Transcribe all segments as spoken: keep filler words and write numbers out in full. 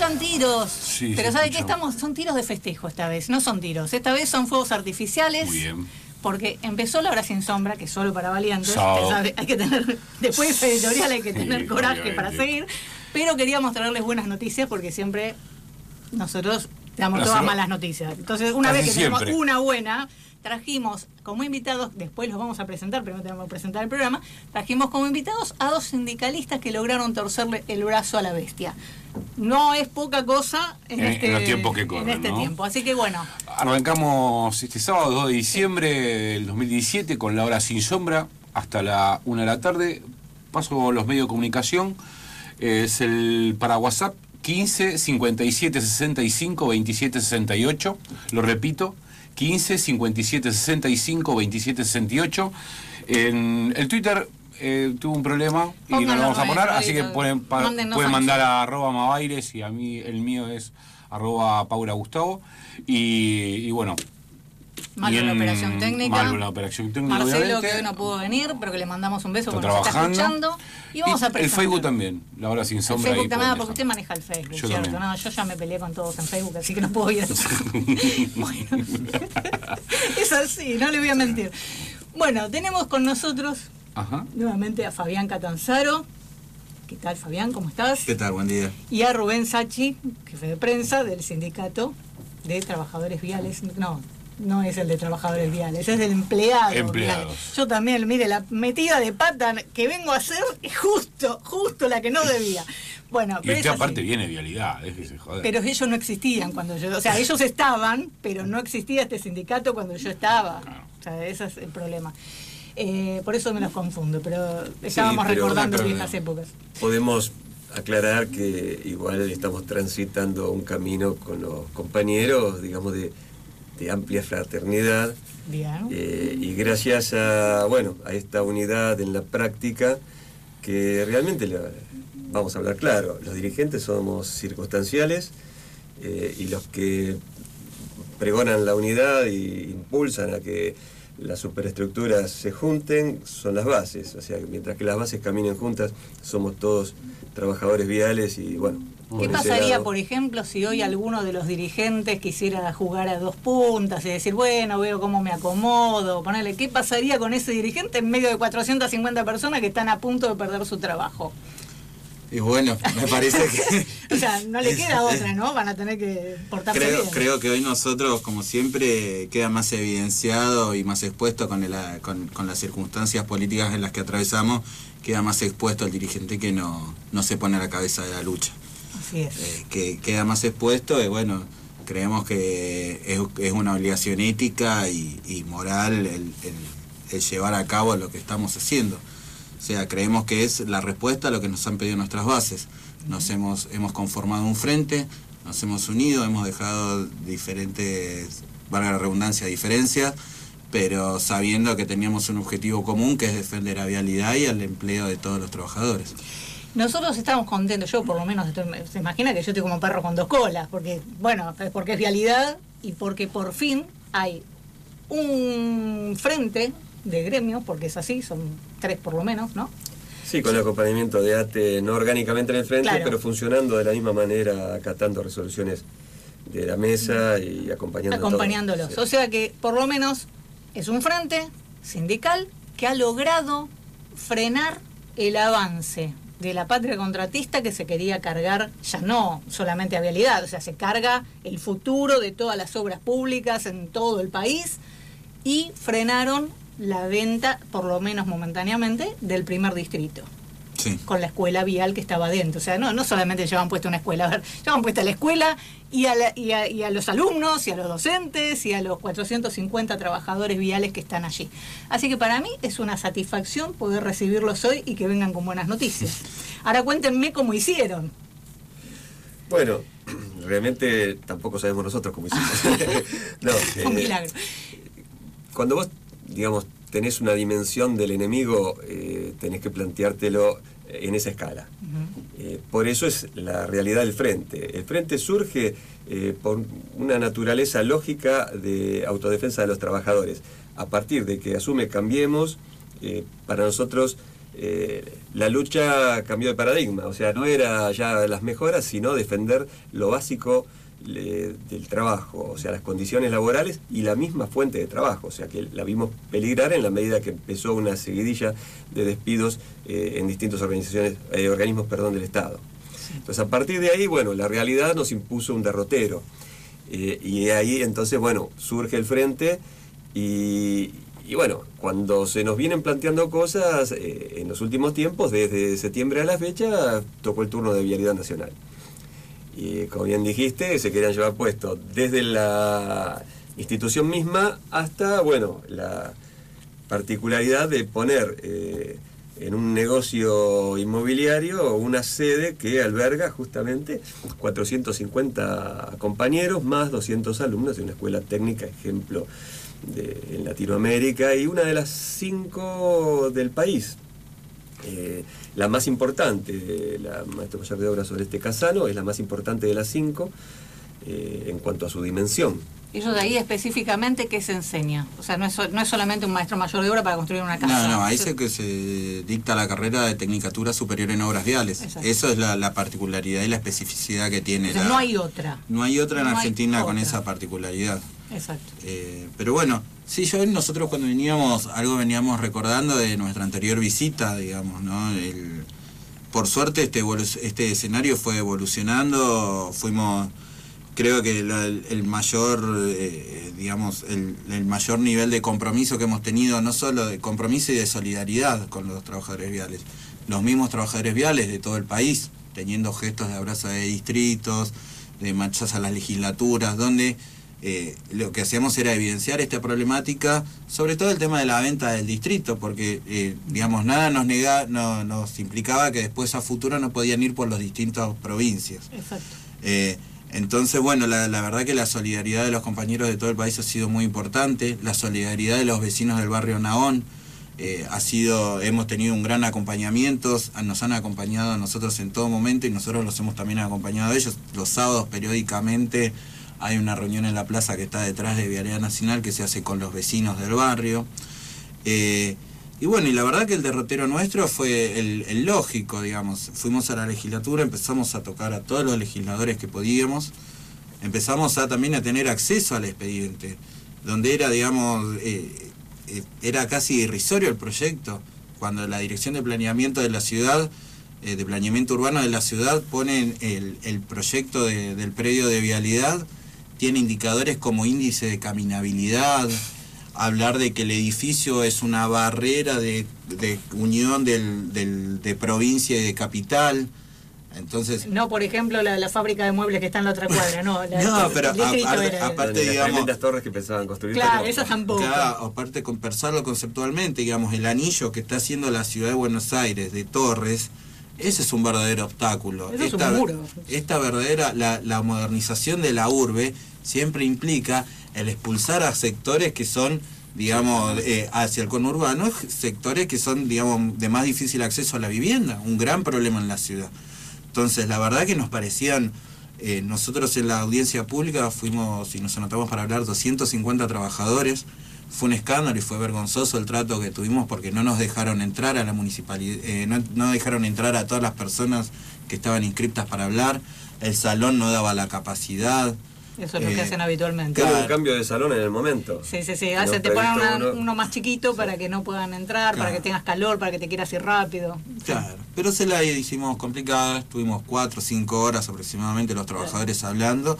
escuchan tiros. Sí, pero se ¿sabe qué? escucha. Estamos, son tiros de festejo esta vez, no son tiros. Esta vez son fuegos artificiales. Muy bien. Porque empezó la hora sin sombra, que es solo para valientes. Sábado. Usted sabe, hay que tener, después de esa editorial hay que Sí, tener coraje obviamente. para seguir. Pero queríamos traerles buenas noticias porque siempre nosotros damos Nosotros- todas malas noticias. Entonces, una Casi vez que siempre. tenemos una buena, trajimos como invitados, después los vamos a presentar, primero tenemos que presentar el programa, trajimos como invitados a dos sindicalistas que lograron torcerle el brazo a la bestia. No es poca cosa en, En- este, en los tiempos que en corren, este ¿no? tiempo. Así que bueno, Arrancamos este sábado dos de diciembre del dos mil diecisiete con la hora sin sombra hasta la una de la tarde. Paso los medios de comunicación. Es el para WhatsApp quince cincuenta y siete sesenta y cinco veintisiete sesenta y ocho. Lo repito, quince cincuenta y siete sesenta y cinco veintisiete sesenta y ocho. En el Twitter eh, tuvo un problema y no Pónganlo lo vamos a ahí, poner, ahí, así que ahí. pueden, pa- Mándennos pueden a mandar nosotros. a arroba Mabaires y a mí el mío es arroba Paula Gustavo. Y, y bueno. malo bien, la operación técnica. Malo la operación técnica, Marcelo, obviamente. que hoy no pudo venir, pero que le mandamos un beso Está porque nos está trabajando. escuchando. Y vamos a el presentar. Facebook también, la hora sin El sombra. Facebook ahí también, pueden porque usted dejar. maneja el Facebook, Yo ¿cierto? también. No, yo ya me peleé con todos en Facebook, así que no puedo ir a Bueno, es así, no le voy a mentir. Bueno, tenemos con nosotros Ajá. nuevamente a Fabián Catanzaro. ¿Qué tal, Fabián? ¿Cómo estás? ¿Qué tal? Buen día. Y a Rubén Sachi, jefe de prensa del Sindicato de Trabajadores Viales. No, no es el de Trabajadores Viales, es del empleado. Empleados. Viales. Yo también, mire, la metida de pata que vengo a hacer es justo, justo la que no debía. Bueno, Y pero usted es aparte así. viene de vialidad, déjese joder. Pero ellos no existían cuando yo... O sea, ellos estaban, pero no existía este sindicato cuando yo estaba. Claro. O sea, ese es el problema. Eh, por eso me los confundo, pero estábamos pero recordando acá viejas épocas. Podemos aclarar que igual estamos transitando un camino con los compañeros, digamos, de, de amplia fraternidad. Bien. Eh, y gracias a, bueno, a esta unidad en la práctica, que realmente, la- vamos a hablar claro, los dirigentes somos circunstanciales eh, y los que pregonan la unidad y impulsan a que las superestructuras se junten son las bases. O sea, que mientras que las bases caminen juntas, somos todos trabajadores viales y bueno. ¿Qué por ese pasaría, lado- por ejemplo, si hoy alguno de los dirigentes quisiera jugar a dos puntas y decir, bueno, veo cómo me acomodo, ponerle, ¿qué pasaría con ese dirigente en medio de cuatrocientas cincuenta personas que están a punto de perder su trabajo? Y bueno, me parece que... O sea, no le es- queda otra, ¿no? Van a tener que portarse Creo, bien. creo que hoy nosotros, como siempre, queda más evidenciado y más expuesto con, la- con, con las circunstancias políticas en las que atravesamos, queda más expuesto el dirigente que no, no se pone a la cabeza de la lucha. Así es. Eh, que queda más expuesto y bueno, creemos que es, es una obligación ética y, y moral el, el- el llevar a cabo lo que estamos haciendo. O sea, creemos que es la respuesta a lo que nos han pedido nuestras bases. Nos hemos, hemos conformado un frente, nos hemos unido, hemos dejado diferentes, valga la redundancia, diferencias, pero sabiendo que teníamos un objetivo común, que es defender la vialidad y el empleo de todos los trabajadores. Nosotros estamos contentos, yo por lo menos, estoy- se imagina que yo estoy como perro con dos colas, porque, bueno, porque es vialidad y porque por fin hay un frente de gremios, porque es así, son tres por lo menos, ¿no? Sí, con el acompañamiento de A T E, no orgánicamente en el frente, Claro. pero funcionando de la misma manera, acatando resoluciones de la mesa y acompañando a todos. Acompañándolos. Sí. O sea que por lo menos es un frente sindical que ha logrado frenar el avance de la patria contratista que se quería cargar, ya no solamente a vialidad, o sea, se carga el futuro de todas las obras públicas en todo el país y frenaron la venta, por lo menos momentáneamente, del primer distrito, Sí. con la escuela vial que estaba dentro. O sea, no, no solamente llevaban puesta una escuela, a ver, llevaban puesta la escuela y a, la- y, a, y a los alumnos, y a los docentes, y a los cuatrocientos cincuenta trabajadores viales que están allí. Así que para mí es una satisfacción poder recibirlos hoy y que vengan con buenas noticias. Ahora cuéntenme cómo hicieron. Bueno, realmente tampoco sabemos nosotros cómo hicimos. No, Fue un eh, milagro. Cuando vos, digamos, tenés una dimensión del enemigo, eh, tenés que planteártelo en esa escala. Ujú. Eh, por eso es la realidad del frente. El frente surge eh, por una naturaleza lógica de autodefensa de los trabajadores. A partir de que asume Cambiemos, eh, para nosotros eh, la lucha cambió de paradigma, o sea, no era ya las mejoras, sino defender lo básico le, del trabajo, o sea, las condiciones laborales y la misma fuente de trabajo, o sea, que la vimos peligrar en la medida que empezó una seguidilla de despidos eh, en distintas organizaciones, eh, organismos perdón, del Estado. Entonces, a partir de ahí, bueno, la realidad nos impuso un derrotero. Eh, y ahí, entonces, bueno, surge el frente y, y bueno, cuando se nos vienen planteando cosas, eh, en los últimos tiempos, desde septiembre a la fecha, tocó el turno de Vialidad Nacional. Y como bien dijiste, se querían llevar puesto desde la institución misma hasta, bueno, la particularidad de poner eh, en un negocio inmobiliario una sede que alberga justamente cuatrocientos cincuenta compañeros más doscientos alumnos de una escuela técnica, ejemplo de, en Latinoamérica y una de las cinco del país. Eh, la más importante, la maestra mayor de obras Oreste Casano, es la más importante de las cinco eh, en cuanto a su dimensión. Ellos de ahí específicamente, ¿qué se enseña? O sea, no es, no es solamente un maestro mayor de obra para construir una casa. No, no, ahí se que se dicta la carrera de Tecnicatura Superior en Obras Viales. Exacto. Eso es la, la particularidad y la especificidad que tiene. O sea, la, no hay otra. No hay otra en no Argentina con otra. esa particularidad. Exacto. Eh, pero bueno, sí, yo nosotros cuando veníamos, algo veníamos recordando de nuestra anterior visita, digamos, ¿no? El, por suerte este, este escenario fue evolucionando, fuimos... Creo que el, el mayor, eh, digamos, el, el mayor nivel de compromiso que hemos tenido, no solo de compromiso y de solidaridad con los trabajadores viales, los mismos trabajadores viales de todo el país, teniendo gestos de abrazo de distritos, de marchas a las legislaturas, donde eh, lo que hacíamos era evidenciar esta problemática, sobre todo el tema de la venta del distrito, porque, eh, digamos, nada nos, nega, no, nos implicaba que después a futuro no podían ir por las distintas provincias. Exacto. Eh, Entonces, bueno, la, la verdad que la solidaridad de los compañeros de todo el país ha sido muy importante, la solidaridad de los vecinos del barrio Naón eh, ha sido, hemos tenido un gran acompañamiento, nos han acompañado a nosotros en todo momento y nosotros los hemos también acompañado a ellos. Los sábados periódicamente hay una reunión en la plaza que está detrás de Vialidad Nacional que se hace con los vecinos del barrio. Eh, Y bueno, y la verdad que el derrotero nuestro fue el, el lógico, digamos. Fuimos a la legislatura, empezamos a tocar a todos los legisladores que podíamos, empezamos a también a tener acceso al expediente, donde era, digamos, eh, eh, era casi irrisorio el proyecto, cuando la Dirección de Planeamiento de la Ciudad, eh, de Planeamiento Urbano de la Ciudad, pone el, el proyecto de, del predio de vialidad, tiene indicadores como índice de caminabilidad, hablar de que el edificio es una barrera de, de unión del, del, de provincia y de capital. Entonces, no, por ejemplo, la, la fábrica de muebles que está en la otra cuadra, no. La, no, el, pero el aparte, era, aparte las digamos... Las torres que pensaban construir. Claro, esas tampoco. Claro, aparte con pensarlo conceptualmente, digamos, el anillo que está haciendo la ciudad de Buenos Aires de torres, ese es un verdadero obstáculo. Eso esta, es un muro. Esta verdadera, la, la modernización de la urbe siempre implica el expulsar a sectores que son, digamos, eh, hacia el conurbano, sectores que son, digamos, de más difícil acceso a la vivienda, un gran problema en la ciudad. Entonces, la verdad que nos parecían, eh, nosotros en la audiencia pública fuimos y nos anotamos para hablar doscientos cincuenta trabajadores, fue un escándalo y fue vergonzoso el trato que tuvimos porque no nos dejaron entrar a la municipalidad, eh, no, no dejaron entrar a todas las personas que estaban inscriptas para hablar, el salón no daba la capacidad. Eso es lo eh, que hacen habitualmente. Claro, Claro. un cambio de salón en el momento. Sí, sí, sí. No, Hace, te ponen una- uno- uno más chiquito sí. para que no puedan entrar, Claro. para que tengas calor, para que te quieras ir rápido. Claro, pero se la hicimos complicada, estuvimos cuatro o cinco horas aproximadamente los trabajadores claro. hablando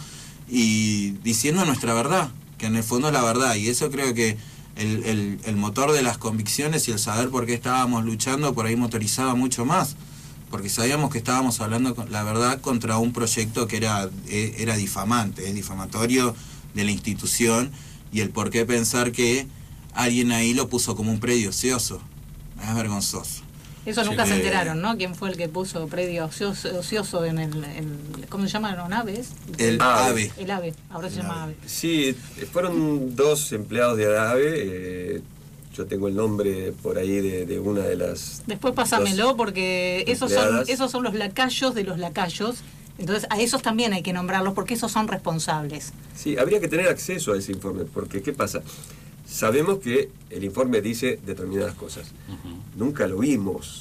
y diciendo nuestra verdad, que en el fondo es la verdad, y eso creo que el, el, el motor de las convicciones y el saber por qué estábamos luchando por ahí motorizaba mucho más, porque sabíamos que estábamos hablando con la verdad contra un proyecto que era, era difamante, es difamatorio de la institución, y el por qué pensar que alguien ahí lo puso como un predio ocioso, es vergonzoso. Eso nunca Sí, se eh, enteraron, ¿no? ¿Quién fue el que puso predio ocioso, ocioso en el, en, ¿cómo se llama? ¿No? ¿Naves? El AVE. El AVE, ahora se El llama AVE. AVE. Sí, fueron dos empleados de AVE. Eh, yo tengo el nombre por ahí de, de una de las... Después pásamelo porque esos son, empleadas. esos son los lacayos de los lacayos. Entonces a esos también hay que nombrarlos porque esos son responsables. Sí, habría que tener acceso a ese informe, porque ¿qué pasa? Sabemos que el informe dice determinadas cosas. Uh-huh. Nunca lo vimos.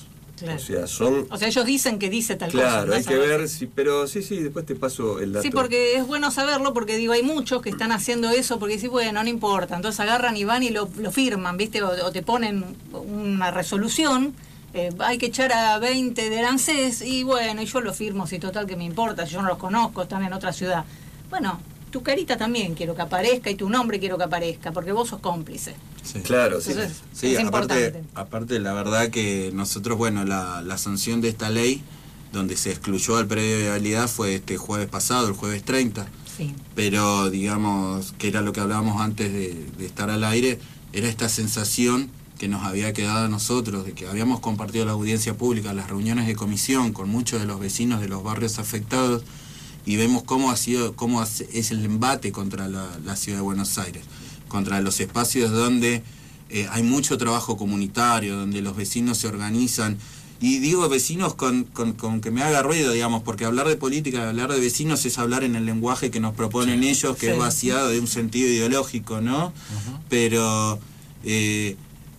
Claro. O sea, son... O sea, ellos dicen que dice tal claro, cosa. Claro, hay que ver ver, si, pero sí, sí, después te paso el dato. Sí, porque es bueno saberlo, porque digo, hay muchos que están haciendo eso, porque dicen, bueno, no importa, entonces agarran y van y lo, lo firman, ¿viste? O, o te ponen una resolución, eh, hay que echar a veinte del ANSES, y bueno, y yo lo firmo, si total que me importa, si yo no los conozco, están en otra ciudad. Bueno, tu carita también quiero que aparezca y tu nombre quiero que aparezca, porque vos sos cómplice. Sí. Claro, sí. Entonces, Sí, es aparte, importante. aparte la verdad que nosotros, bueno, la, la sanción de esta ley, donde se excluyó al predio de vialidad, fue este jueves pasado, el jueves treinta. Sí. Pero digamos, que era lo que hablábamos antes de, de estar al aire, era esta sensación que nos había quedado a nosotros, de que habíamos compartido la audiencia pública, las reuniones de comisión con muchos de los vecinos de los barrios afectados, y vemos cómo ha sido, cómo es el embate contra la, la ciudad de Buenos Aires, contra los espacios donde eh, hay mucho trabajo comunitario, donde los vecinos se organizan. Y digo vecinos con, con, con que me haga ruido, digamos, porque hablar de política, hablar de vecinos es hablar en el lenguaje que nos proponen sí, ellos, que sí. es vaciado de un sentido ideológico, ¿no? Uh-huh. Pero eh,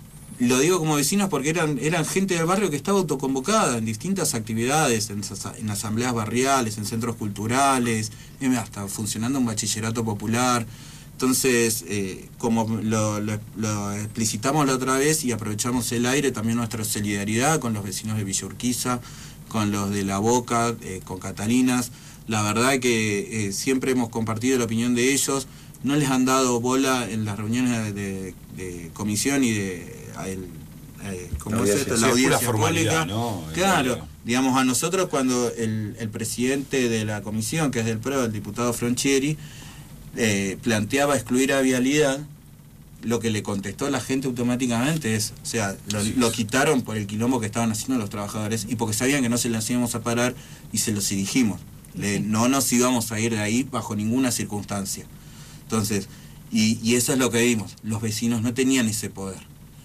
lo digo como vecinos porque eran, eran gente del barrio que estaba autoconvocada en distintas actividades, en, en asambleas barriales, en centros culturales, hasta funcionando un bachillerato popular. Entonces, eh, como lo, lo, lo explicitamos la otra vez y aprovechamos el aire, también nuestra solidaridad con los vecinos de Villa Urquiza, con los de La Boca, eh, con Catalinas. La verdad que eh, siempre hemos compartido la opinión de ellos, no les han dado bola en las reuniones de, de, de comisión y de el, eh, ¿cómo la es audiencia, esto? La sí, audiencia pública. ¿No? Claro, digamos, a nosotros cuando el, el presidente de la comisión, que es del P R O, el diputado Fronchieri, Eh, planteaba excluir a vialidad, lo que le contestó la gente automáticamente es, o sea, lo, lo quitaron por el quilombo que estaban haciendo los trabajadores y porque sabían que no se las íbamos a parar y se los dijimos, le, no nos íbamos a ir de ahí bajo ninguna circunstancia. Entonces, y, y eso es lo que vimos, los vecinos no tenían ese poder,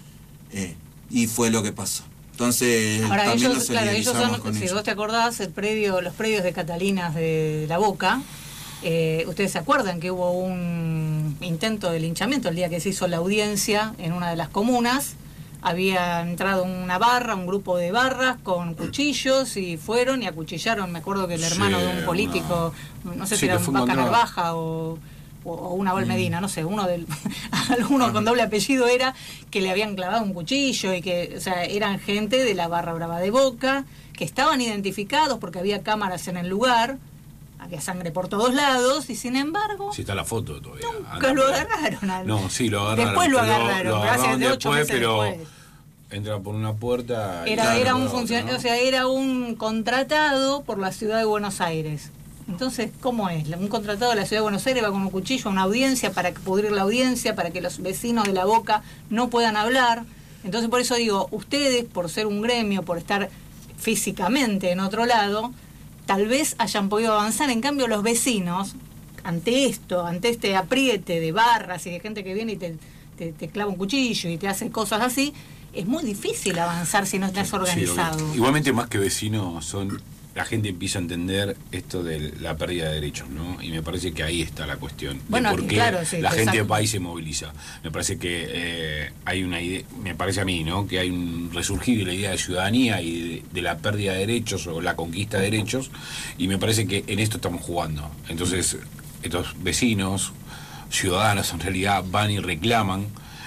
eh, y fue lo que pasó. Entonces, ahora, también ellos, nos claro, ellos solidarizamos son, con si ellos. vos te acordás, el predio, los predios de Catalinas de La Boca, Eh, ustedes se acuerdan que hubo un intento de linchamiento el día que se hizo la audiencia en una de las comunas. Había entrado una barra, un grupo de barras con cuchillos y fueron y acuchillaron, me acuerdo que el hermano sí, de un político, no, no sé sí, si era un Vaca encontrado. Narvaja o, o, o una Val Medina, no sé, uno del alguno con doble apellido era, que le habían clavado un cuchillo y que, o sea, eran gente de la barra brava de Boca, que estaban identificados porque había cámaras en el lugar. Había sangre por todos lados y sin embargo... Sí, está la foto todavía. Nunca Anda, lo pero... agarraron. Al... No, sí, lo agarraron. Después lo pero agarraron, lo pero hace agarraron de ocho después, meses pero después. entra por una puerta... y Era, sale era por un la otra, funcionario, ¿no? o sea, era un contratado por la ciudad de Buenos Aires. Entonces, ¿cómo es? Un contratado de la ciudad de Buenos Aires va con un cuchillo a una audiencia para pudrir la audiencia, para que los vecinos de La Boca no puedan hablar. Entonces, por eso digo, ustedes, por ser un gremio, por estar físicamente en otro lado, tal vez hayan podido avanzar. En cambio, los vecinos, ante esto, ante este apriete de barras y de gente que viene y te, te, te clava un cuchillo y te hace cosas así, es muy difícil avanzar si no estás organizado. Sí, igualmente, más que vecinos, son la gente empieza a entender esto de la pérdida de derechos, ¿no? Y me parece que ahí está la cuestión. Bueno, de por qué claro, sí, la gente exacto. del país se moviliza. Me parece que eh, hay una idea, me parece a mí, ¿no? Que hay un resurgir de la idea de ciudadanía y de, de la pérdida de derechos o la conquista de derechos, y me parece que en esto estamos jugando. Entonces, estos vecinos, ciudadanos en realidad, van y reclaman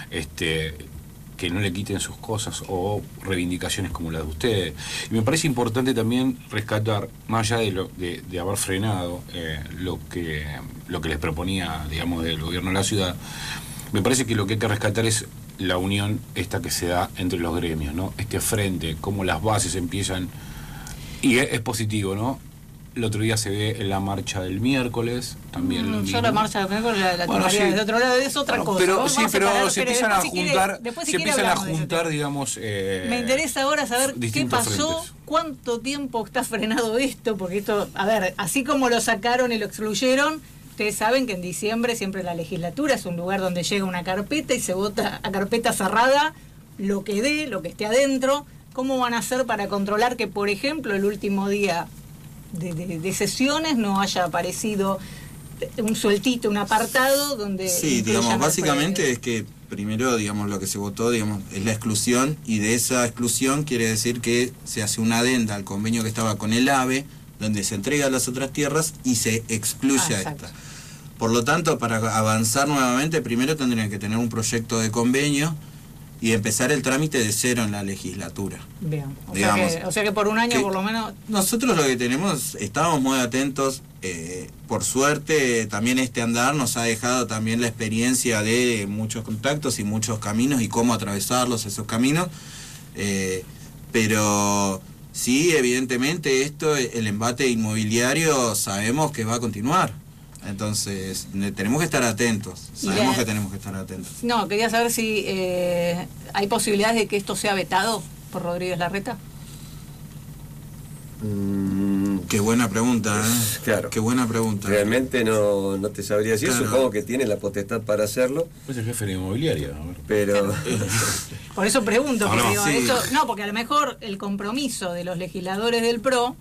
este que no le quiten sus cosas o reivindicaciones como las de ustedes. Y me parece importante también rescatar, más allá de, lo, de, de haber frenado eh, lo que lo que les proponía, digamos, del gobierno de la ciudad, me parece que lo que hay que rescatar es la unión esta que se da entre los gremios, ¿no? Este frente, cómo las bases empiezan, y es, es positivo, ¿no? El otro día se ve en la marcha del miércoles, también. Mm, yo la marcha del miércoles la, la bueno, tomaría sí. desde otro lado, es otra Bueno, cosa. Pero, Vamos sí, a pero separar, se pero empiezan a después si juntar, quiere- después si se quiere empiezan a hablamos de ese juntar, tema. digamos... Eh, Me interesa ahora saber qué distintos pasó, frentes. cuánto tiempo está frenado esto, porque esto, a ver, así como lo sacaron y lo excluyeron, ustedes saben que en diciembre siempre la legislatura es un lugar donde llega una carpeta y se vota a carpeta cerrada lo que dé, lo que esté adentro. ¿Cómo van a hacer para controlar que, por ejemplo, el último día de, de, de sesiones no haya aparecido un sueltito, un apartado donde... Sí, incluyan digamos, al básicamente predio? es que primero, digamos, lo que se votó, digamos, es la exclusión, y de esa exclusión quiere decir que se hace una adenda al convenio que estaba con el AVE, donde se entrega a las otras tierras y se excluye Ah, a exacto. esta. Por lo tanto, para avanzar nuevamente, primero tendrían que tener un proyecto de convenio y empezar el trámite de cero en la legislatura. Bien. O, Digamos, sea que, o sea que por un año que- por lo menos... Nosotros lo que tenemos, estamos muy atentos, eh, por suerte también este andar nos ha dejado también la experiencia de muchos contactos y muchos caminos y cómo atravesarlos esos caminos, eh, pero sí, evidentemente esto, el embate inmobiliario sabemos que va a continuar, entonces ne- tenemos que estar atentos, sabemos Ya. que tenemos que estar atentos. No, quería saber si eh, hay posibilidades de que esto sea vetado por Rodríguez Larreta. Mm, Qué buena pregunta, ¿eh? Claro. Qué buena pregunta. realmente no, no te sabría decir, Claro. supongo que tiene la potestad para hacerlo, Es el jefe de la inmobiliaria. A ver. pero Por eso pregunto, No, porque no, digo, sí. esto- no, porque a lo mejor el compromiso de los legisladores del P R O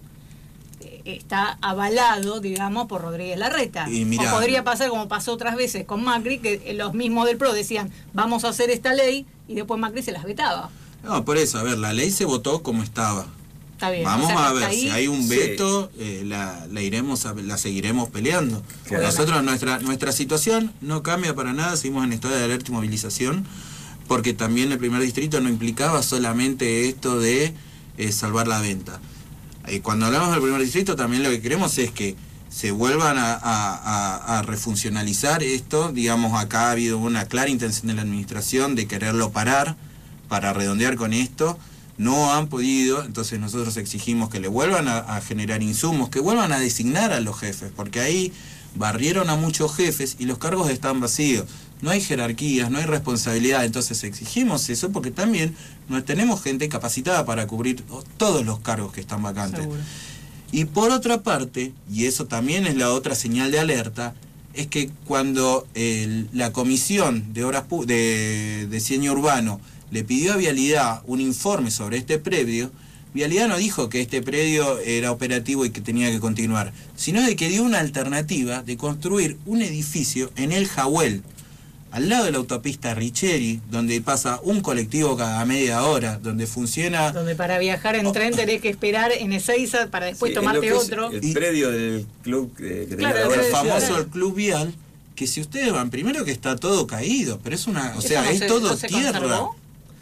eh, está avalado, digamos, por Rodríguez Larreta. Y mirá, o podría pasar como pasó otras veces con Macri, que eh, los mismos del P R O decían, vamos a hacer esta ley, y después Macri se las vetaba. No, por eso, a ver, la ley se votó como estaba. Está bien. Vamos o sea, que a hasta ver, ahí- si hay un Sí. veto, eh, la, la iremos a- la seguiremos peleando. Claro. Nosotros, nuestra, nuestra situación no cambia para nada, seguimos en estado de alerta y movilización, porque también el primer distrito no implicaba solamente esto de eh, salvar la venta. Eh, cuando hablamos del primer distrito, también lo que queremos es que se vuelvan a, a- a- a refuncionalizar esto. Digamos, acá ha habido una clara intención de la administración de quererlo parar, para redondear con esto. No han podido, entonces nosotros exigimos que le vuelvan a, a generar insumos, que vuelvan a designar a los jefes, porque ahí barrieron a muchos jefes y los cargos están vacíos. No hay jerarquías, no hay responsabilidad, entonces exigimos eso porque también no tenemos gente capacitada para cubrir todos los cargos que están vacantes. Seguro. Y por otra parte, y eso también es la otra señal de alerta, es que cuando el- la Comisión de Obras Pu- de, de Diseño Urbano le pidió a Vialidad un informe sobre este predio, Vialidad no dijo que este predio era operativo y que tenía que continuar, sino de que dio una alternativa de construir un edificio en el Jahuel, al lado de la autopista Richeri, donde pasa un colectivo cada media hora, donde funciona... Donde para viajar en tren tenés que esperar en Ezeiza para después sí, en lo tomarte que es otro. el Y- predio del club eh, que tenía Claro, la el obra el predio social. famoso ciudadano. el Club Vial, que si ustedes van, primero que está todo caído, pero es una, o ¿Eso sea, no es se- todo no se tierra. conservó?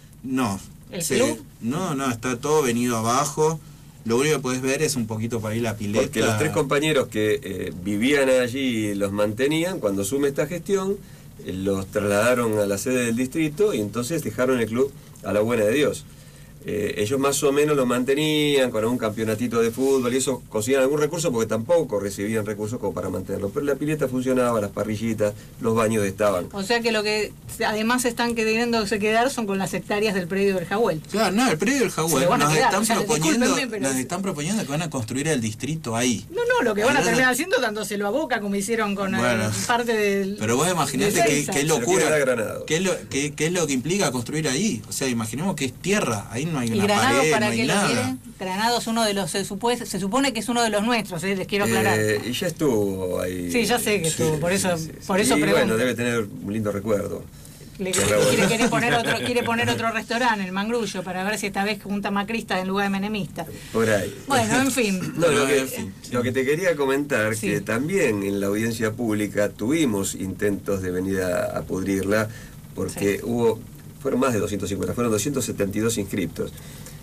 No. ¿El se- club? No, no, está todo venido abajo. Lo único que puedes ver es un poquito por ahí la pileta. Porque los tres compañeros que eh, vivían allí y los mantenían, cuando asume esta gestión, eh, los trasladaron a la sede del distrito y entonces dejaron el club a la buena de Dios. Eh, ellos más o menos lo mantenían con algún campeonatito de fútbol y eso conseguían algún recurso porque tampoco recibían recursos como para mantenerlo. Pero la pileta funcionaba, las parrillitas, los baños estaban. O sea que lo que además están queriéndose quedar son con las hectáreas del predio del Jahuel. Claro, no, el predio del Se Jaguar lo van a nos quedar, están o sea, proponiendo, discúlpenme, pero- nos están proponiendo que van a construir el distrito ahí. No, no, lo que van a Ahí van a- terminar haciendo dándoselo a Boca como hicieron con eh, Bueno. parte del... Pero vos imaginate de qué, Ezeiza. qué Se lo locura, quiere dar Granado. qué, es lo, qué, qué es lo que implica construir ahí. O sea, imaginemos que es tierra, ahí no hay ¿Y una Granados pared, para no hay qué lo nada. quieren? Granados es uno de los, se supone, se supone que es uno de los nuestros, eh, les quiero aclarar. Eh, y ya estuvo ahí. Sí, ya sé que estuvo, por eso- por eso y pregunto. bueno, debe tener un lindo recuerdo. Le, Qué quiere, bueno. quiere poner otro, quiere poner otro restaurante, el Mangrullo, para ver si esta vez junta macrista en lugar de menemista. Por ahí. Bueno, en fin. No, lo, Pero, que, en fin, sí. lo que te quería comentar, Sí. que también en la audiencia pública tuvimos intentos de venir a, a pudrirla, porque Sí. hubo, fueron más de doscientos cincuenta, fueron doscientos setenta y dos inscriptos.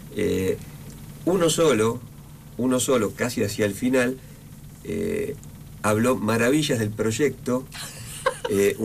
Eh, uno solo, uno solo, casi hacia el final, eh, habló maravillas del proyecto. Eh,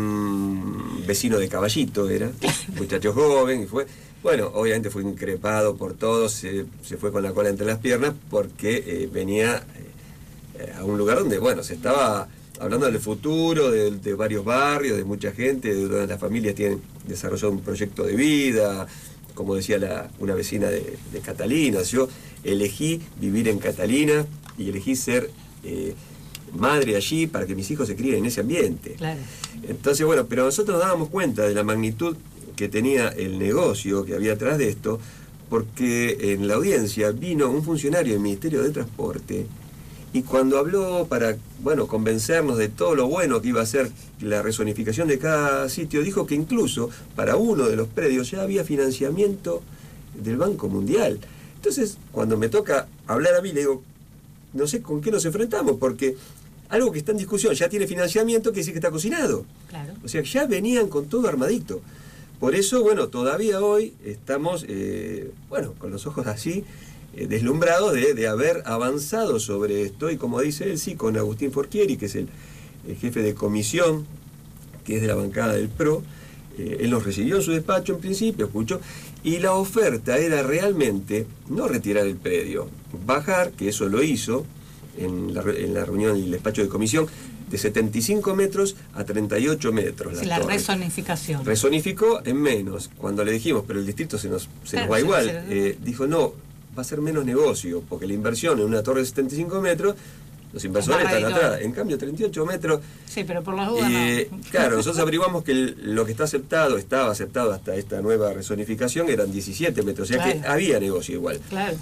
un vecino de Caballito era, muchacho joven, y fue, bueno, obviamente fue increpado por todos, se, se fue con la cola entre las piernas porque eh, venía eh, a un lugar donde, bueno, se estaba hablando del futuro, de, de varios barrios, de mucha gente, de donde las familias tienen desarrollado un proyecto de vida, como decía la, una vecina de, de Catalina. Yo elegí vivir en Catalina y elegí ser eh, madre allí para que mis hijos se críen en ese ambiente. Claro. Entonces, bueno, pero nosotros nos dábamos cuenta de la magnitud que tenía el negocio que había atrás de esto, porque en la audiencia vino un funcionario del Ministerio de Transporte Y cuando habló para, bueno, convencernos de todo lo bueno que iba a ser la rezonificación de cada sitio, dijo que incluso para uno de los predios ya había financiamiento del Banco Mundial. Entonces, cuando me toca hablar a mí, le digo, no sé con qué nos enfrentamos, porque algo que está en discusión ya tiene financiamiento, quiere decir que está cocinado. Claro. O sea, ya venían con todo armadito. Por eso, bueno, todavía hoy estamos, eh, bueno, con los ojos así, eh, deslumbrados de, de haber avanzado sobre esto, y como dice él, sí, con Agustín Forchieri, que es el, el jefe de comisión, que es de la bancada del P R O, eh, él nos recibió en su despacho en principio, escuchó, y la oferta era realmente no retirar el predio, bajar, que eso lo hizo en la, en la reunión del despacho de comisión, de setenta y cinco metros a treinta y ocho metros. La, la rezonificación. Rezonificó en menos. Cuando le dijimos, pero el distrito se nos, se Claro, nos va se- igual, se- eh, dijo, no, va a ser menos negocio, porque la inversión en una torre de setenta y cinco metros, los inversores Más están redituable. atrás. En cambio, treinta y ocho metros, Sí, pero por las dudas eh, no. claro, nosotros averiguamos que el- lo que está aceptado, estaba aceptado hasta esta nueva rezonificación, eran diecisiete metros, o sea que Claro. había negocio igual. Claro.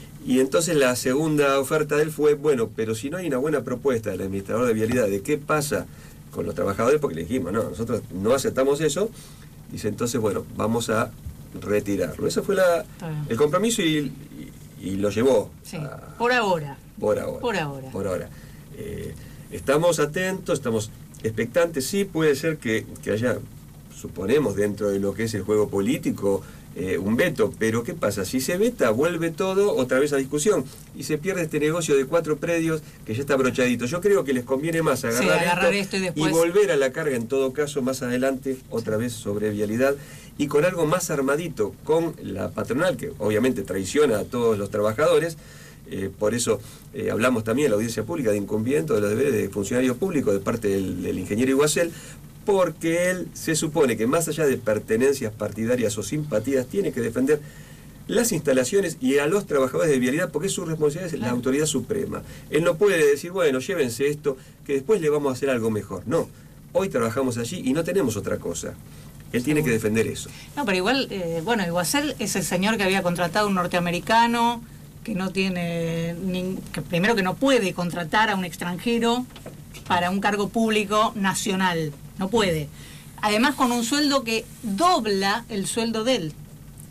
Y entonces la segunda oferta de él fue, bueno, pero si no hay una buena propuesta del administrador de vialidad de qué pasa con los trabajadores, porque le dijimos, no, nosotros no aceptamos eso, dice, entonces, bueno, vamos a retirarlo. Ese fue la, Está bien. el compromiso y, y, y lo llevó Sí, a- por ahora. por ahora. Por ahora. Por ahora. Eh, estamos atentos, estamos expectantes, sí puede ser que, que haya, suponemos, dentro de lo que es el juego político, eh, un veto, pero ¿qué pasa? Si se veta, vuelve todo otra vez a discusión y se pierde este negocio de cuatro predios que ya está brochadito. Yo creo que les conviene más agarrar, Sí, agarrar esto, esto y después- volver a la carga en todo caso más adelante, otra vez sobre vialidad y con algo más armadito, con la patronal, que obviamente traiciona a todos los trabajadores. Eh, por eso eh, hablamos también en la audiencia pública de incumplimiento de los deberes de funcionario público de parte del, del ingeniero Iguacel, porque él se supone que más allá de pertenencias partidarias o simpatías, tiene que defender las instalaciones y a los trabajadores de vialidad, porque es su responsabilidad, es la Claro. autoridad suprema. Él no puede decir, bueno, llévense esto, que después le vamos a hacer algo mejor. No, hoy trabajamos allí y no tenemos otra cosa. Él tiene que defender eso. No, pero igual, eh, bueno, Iguacel es el señor que había contratado a un norteamericano, que no tiene, nin- que primero que no puede contratar a un extranjero para un cargo público nacional, no puede. Además con un sueldo que dobla el sueldo de él.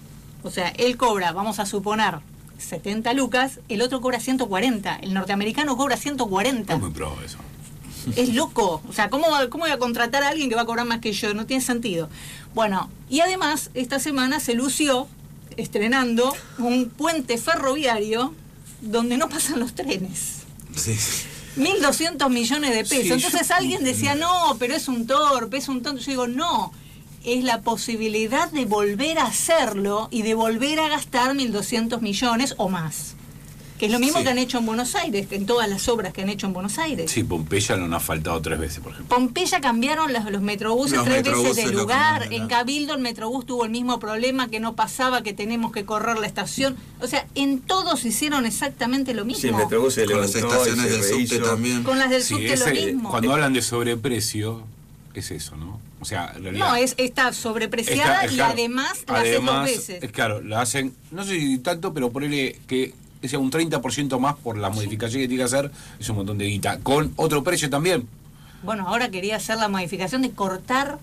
O sea, él cobra, vamos a suponer, setenta lucas, el otro cobra ciento cuarenta, el norteamericano cobra ciento cuarenta. Es muy pro eso. Es loco. O sea, ¿cómo, va- ¿cómo voy a contratar a alguien que va a cobrar más que yo? No tiene sentido. Bueno, y además, esta semana se lució estrenando un puente ferroviario donde no pasan los trenes. Sí. mil doscientos millones de pesos. Sí, Entonces yo- alguien decía, no, pero es un torpe, es un tonto. Yo digo, no. Es la posibilidad de volver a hacerlo y de volver a gastar mil doscientos millones o más. Que es lo mismo Sí. que han hecho en Buenos Aires, en todas las obras que han hecho en Buenos Aires. Sí, Pompeya no nos ha faltado tres veces, por ejemplo. Pompeya cambiaron los, los metrobuses Los tres metrobuses veces de lo lugar. cambiaron. En Cabildo el metrobús tuvo el mismo problema, que no pasaba, que tenemos que correr la estación. O sea, en todos hicieron exactamente lo mismo. Sí, el Metrobús se Con las levantó y estaciones se del subte rehizo. también. Con las del Sí, subte lo ese- mismo. cuando hablan de sobreprecio, es eso, ¿no? O sea, en realidad... No, es, está sobrepreciada Está- es y claro, además la hacen dos además, veces. es claro, la hacen, no sé si tanto, pero ponerle que sea un treinta por ciento más por la modificación que tiene que hacer, es un montón de guita. Con otro precio también. Bueno, ahora quería hacer la modificación de cortar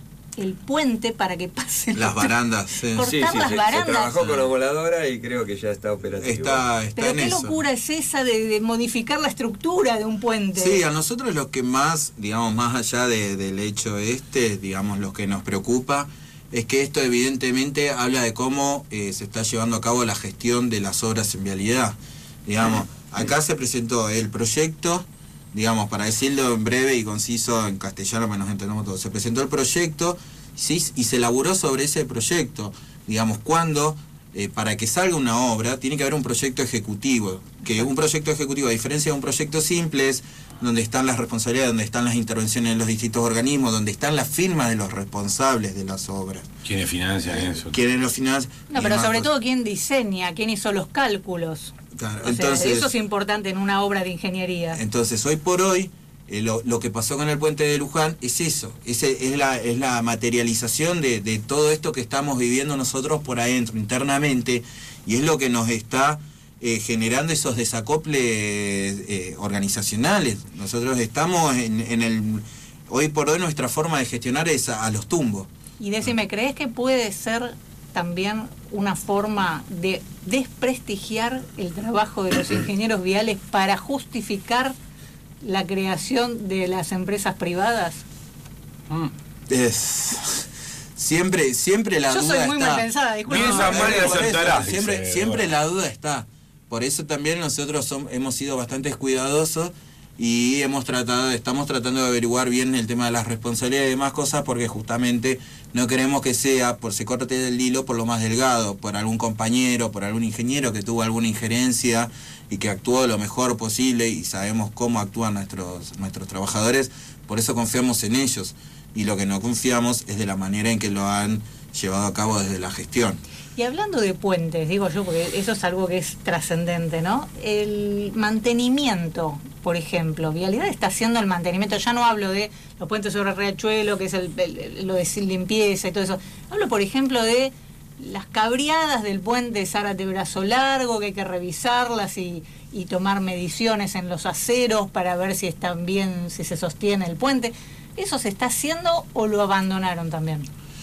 el puente para que pasen Las barandas, sí. Cortar Sí, sí, las se, se barandas. trabajó con la voladora y creo que ya está operativo. Está, está Pero en qué eso. locura es esa de, de modificar la estructura de un puente. Sí, a nosotros lo que más, digamos, más allá de- del hecho este, digamos, lo que nos preocupa es que esto evidentemente habla de cómo eh, se está llevando a cabo la gestión de las obras en vialidad. Digamos, acá se presentó el proyecto, digamos, para decirlo en breve y conciso en castellano, para que nos entendamos todos. Se presentó el proyecto, sí, y se elaboró sobre ese proyecto. Digamos, cuando, eh, para que salga una obra, tiene que haber un proyecto ejecutivo. Que un proyecto ejecutivo, a diferencia de un proyecto simple, es donde están las responsabilidades, donde están las intervenciones en los distintos organismos, donde están las firmas de los responsables de las obras. ¿Quiénes financian eso? Quieren los finanzas. No, pero sobre todo quién diseña, quién hizo los cálculos. Claro, O sea, entonces, eso es importante en una obra de ingeniería. Entonces, hoy por hoy, eh, lo, lo que pasó con el puente de Luján es eso, es, es, la, es la materialización de, de todo esto que estamos viviendo nosotros por adentro, internamente, y es lo que nos está eh, generando esos desacoples eh, organizacionales. Nosotros estamos en, en el... Hoy por hoy nuestra forma de gestionar es a, a los tumbos. Y decime, ¿crees que puede ser también una forma de desprestigiar el trabajo de los ingenieros viales para justificar la creación de las empresas privadas? Mm. Es... Siempre, siempre la Yo duda soy muy está. mal pensada, disculpa. Piensa No, mal y por eso, acertarás, siempre, dice, siempre bueno. la duda está. Por eso también nosotros som- hemos sido bastante cuidadosos y hemos tratado, estamos tratando de averiguar bien el tema de las responsabilidades y demás cosas, porque justamente no queremos que sea por se corte del hilo por lo más delgado, por algún compañero, por algún ingeniero que tuvo alguna injerencia y que actuó lo mejor posible, y sabemos cómo actúan nuestros, nuestros trabajadores, por eso confiamos en ellos, y lo que no confiamos es de la manera en que lo han llevado a cabo desde la gestión. Y hablando de puentes, digo yo, porque eso es algo que es trascendente, ¿no? El mantenimiento, por ejemplo, Vialidad está haciendo el mantenimiento, ya no hablo de los puentes sobre el Riachuelo, que es el, el- lo de limpieza y todo eso, hablo, por ejemplo, de las cabriadas del puente Zárate Brazo Largo, que hay que revisarlas y, y tomar mediciones en los aceros para ver si están bien, si se sostiene el puente. ¿Eso se está haciendo o lo abandonaron también?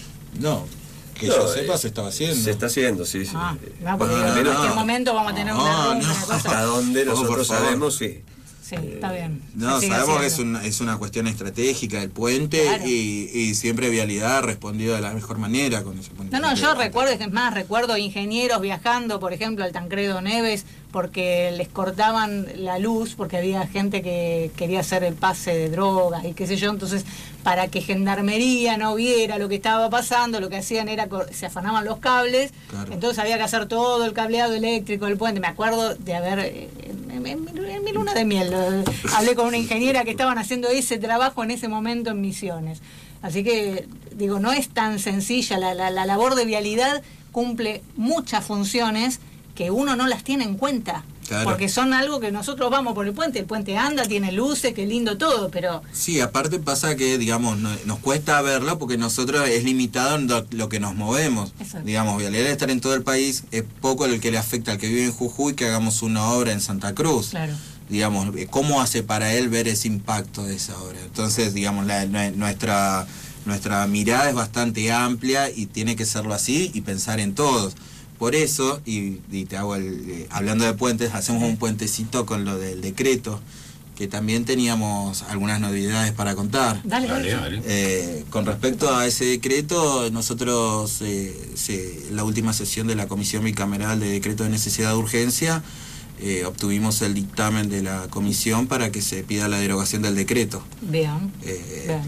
No, que No, yo sepa eh, se estaba haciendo. Se está haciendo, sí, sí. Ah, Eh, no, porque no, digo, en no, cualquier no. momento vamos a tener No, una rumba, no. una cosa. Hasta donde Oh, por nosotros favor. sabemos, sí. Sí, está bien. No, Se sigue sabemos que es haciendo. una, es una cuestión estratégica del puente, Claro. y, y siempre Vialidad ha respondido de la mejor manera con ese puente. No, no, yo recuerdo, es más, recuerdo ingenieros viajando, por ejemplo, al Tancredo Neves, porque les cortaban la luz, porque había gente que quería hacer el pase de drogas y qué sé yo, entonces, para que Gendarmería no viera lo que estaba pasando, lo que hacían era, cor- se afanaban los cables, Claro. entonces había que hacer todo el cableado eléctrico del puente. Me acuerdo de haber, eh, en, en mi- en mi luna de miel, eh, hablé con una ingeniera que estaban haciendo ese trabajo en ese momento en Misiones. Así que, digo, no es tan sencilla, la, la, la labor de Vialidad cumple muchas funciones que uno no las tiene en cuenta, Claro. porque son algo que nosotros vamos por el puente, el puente anda, tiene luces, qué lindo todo, pero Sí, aparte pasa que, digamos, no- nos cuesta verlo porque nosotros es limitado en lo, lo que nos movemos. Exacto. Digamos, Vialidad, estar en todo el país, es poco el que le afecta al que vive en Jujuy que hagamos una obra en Santa Cruz. claro. Digamos, ¿cómo hace para él ver ese impacto de esa obra? Entonces, digamos, la- nue- nuestra, nuestra mirada es bastante amplia y tiene que serlo así y pensar en todos. Por eso, y, y te hago el, eh, hablando de puentes, hacemos un puentecito con lo del decreto, que también teníamos algunas novedades para contar. Dale, Dale, dale. dale. Eh, con respecto a ese decreto, nosotros, eh, se- la última sesión de la Comisión Bicameral de Decreto de Necesidad de Urgencia, eh, obtuvimos el dictamen de la comisión para que se pida la derogación del decreto. Vean, Eh, vean.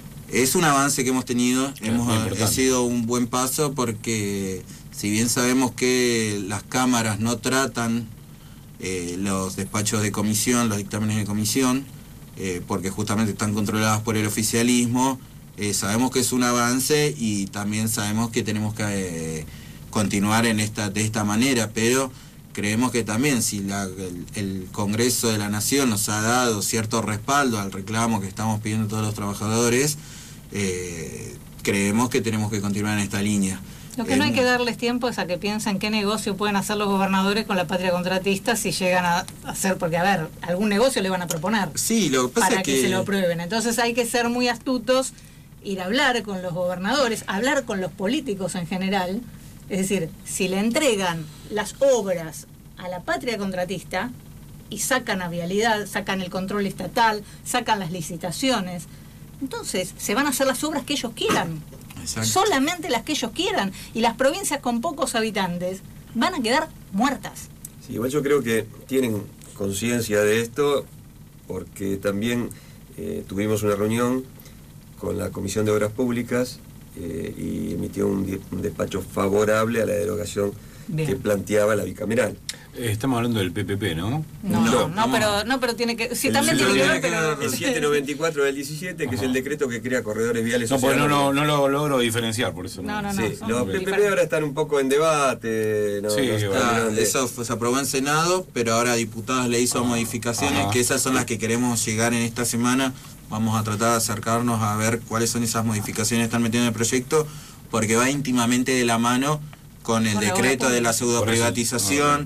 es un avance que hemos tenido, Sí, hemos muy ha importante. sido un buen paso, porque si bien sabemos que las cámaras no tratan eh, los despachos de comisión, los dictámenes de comisión, eh, porque justamente están controladas por el oficialismo, eh, sabemos que es un avance y también sabemos que tenemos que eh, continuar en esta de esta manera, pero creemos que también si la- el, el Congreso de la Nación nos ha dado cierto respaldo al reclamo que estamos pidiendo todos los trabajadores, eh, creemos que tenemos que continuar en esta línea. Lo que no hay Eh, que darles tiempo es a que piensen qué negocio pueden hacer los gobernadores con la patria contratista si llegan a hacer, porque a ver, algún negocio le van a proponer Sí, lo que pasa para es que, que, se lo aprueben. Entonces hay que ser muy astutos, ir a hablar con los gobernadores, hablar con los políticos en general. Es decir, si le entregan las obras a la patria contratista y sacan a Vialidad, sacan el control estatal, sacan las licitaciones, entonces se van a hacer las obras que ellos quieran. Exacto. Solamente las que ellos quieran, y las provincias con pocos habitantes van a quedar muertas. Sí, igual yo creo que tienen conciencia de esto, porque también eh, tuvimos una reunión con la Comisión de Obras Públicas eh, y emitió un, di- un despacho favorable a la derogación Bien. que planteaba la bicameral. Eh, Estamos hablando del P P P, ¿no? No, no, No, no, vamos. pero no, pero tiene que, sí, El- también el- tiene que ver, el- pero El setecientos noventa y cuatro del diecisiete, que es el decreto que crea corredores viales No, porque no, sociales. no, no lo logro diferenciar, por eso. No, no, Sí, son los P P P diferentes. ahora están un poco en debate. No, Sí, no están bueno. Ah, donde- eso fue- se aprobó en Senado, pero ahora diputados le hizo modificaciones, Ajá. que esas son las que queremos llegar en esta semana. Vamos a tratar de acercarnos a ver cuáles son esas modificaciones que están metiendo en el proyecto, porque va íntimamente de la mano con el Con la obra decreto de la pública. pseudo privatización,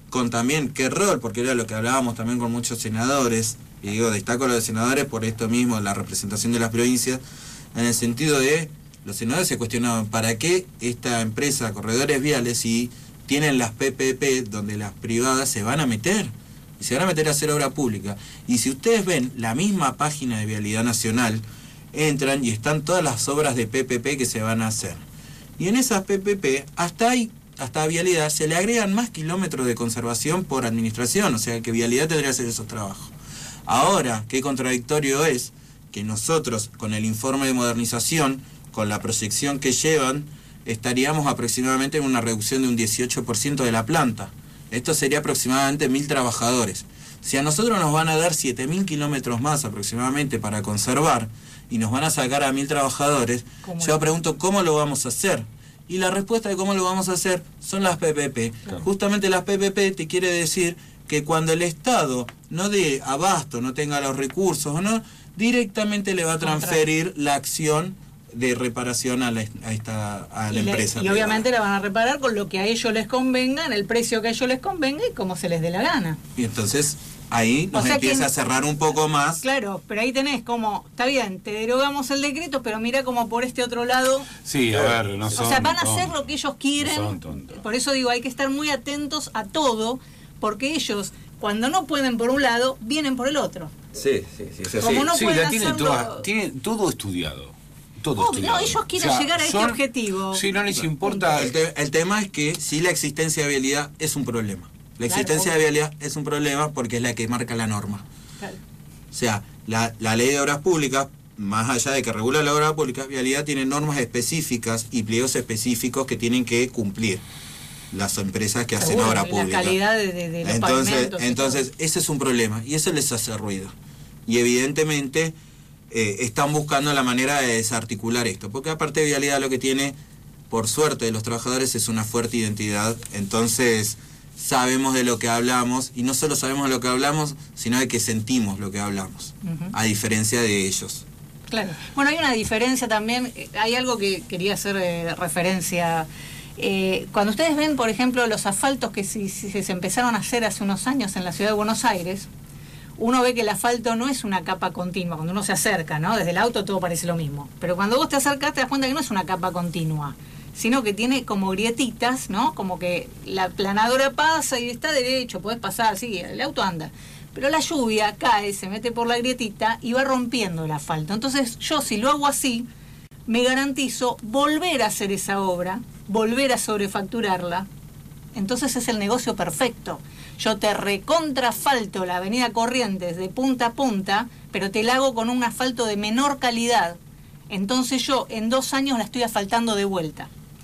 con también qué rol, porque era lo que hablábamos también con muchos senadores, y digo, destaco a los senadores por esto mismo, la representación de las provincias, en el sentido de, los senadores se cuestionaban, ¿para qué esta empresa, Corredores Viales, si tienen las P P P donde las privadas se van a meter? Y se van a meter a hacer obra pública. Y si ustedes ven la misma página de Vialidad Nacional, entran y están todas las obras de P P P que se van a hacer. Y en esas P P P, hasta ahí, hasta Vialidad, se le agregan más kilómetros de conservación por administración, o sea que Vialidad tendría que hacer esos trabajos. Ahora, qué contradictorio es que nosotros, con el informe de modernización, con la proyección que llevan, estaríamos aproximadamente en una reducción de un dieciocho por ciento de la planta. Esto sería aproximadamente mil trabajadores. Si a nosotros nos van a dar siete mil kilómetros más aproximadamente para conservar y nos van a sacar a mil trabajadores, yo pregunto cómo lo vamos a hacer. Y la respuesta de cómo lo vamos a hacer son las P P P. Claro. Justamente las P P P te quiere decir que cuando el Estado no dé abasto, no tenga los recursos o no, directamente le va a transferir la acción de reparación a la, a esta a la y empresa. Le, y obviamente la van a reparar con lo que a ellos les convenga, en el precio que a ellos les convenga y como se les dé la gana. Y entonces ahí nos o sea empieza que, a cerrar un poco más. Claro, pero ahí tenés como, está bien, te derogamos el decreto, pero mira como por este otro lado. Sí, a ver, no son. O sea, van a hacer lo que ellos quieren. No son tontos. Por eso digo, hay que estar muy atentos a todo, porque ellos, cuando no pueden por un lado, vienen por el otro. Sí, sí, sí. sí, Como sí. no sí, pueden la tienen, hacerlo- toda, tienen todo estudiado. Todo Obvio, estudiado. ellos quieren llegar a este son- objetivo. Sí, no les importa. El, te- el tema es que sí, la existencia de vialidad es un problema. La Claro, existencia obvio. de vialidad es un problema porque es la que marca la norma. Claro. O sea, la, la ley de obras públicas, más allá de que regula la obra pública, vialidad tiene normas específicas y pliegos específicos que tienen que cumplir las empresas que hacen Seguro, obra y pública. La calidad de, de, de los Entonces, pavimentos y entonces ese es un problema y eso les hace ruido. Y evidentemente eh, están buscando la manera de desarticular esto, porque aparte de vialidad lo que tiene, por suerte de los trabajadores, es una fuerte identidad. Entonces sabemos de lo que hablamos y no solo sabemos de lo que hablamos, sino de que sentimos lo que hablamos, Ujú. a diferencia de ellos. Claro. Bueno, hay una diferencia también, eh, hay algo que quería hacer eh, referencia. Eh, cuando ustedes ven, por ejemplo, los asfaltos que si, si se empezaron a hacer hace unos años en la ciudad de Buenos Aires, uno ve que el asfalto no es una capa continua, cuando uno se acerca, ¿no? Desde el auto todo parece lo mismo. Pero cuando vos te acercás te das cuenta que no es una capa continua, sino que tiene como grietitas, ¿no? Como que la planadora pasa y está derecho, podés pasar, sí, el auto anda. Pero la lluvia cae, se mete por la grietita y va rompiendo el asfalto. Entonces yo si lo hago así, me garantizo volver a hacer esa obra, volver a sobrefacturarla. Entonces es el negocio perfecto. Yo te recontrasfalto la avenida Corrientes de punta a punta, pero te la hago con un asfalto de menor calidad. Entonces yo en dos años la estoy asfaltando de vuelta.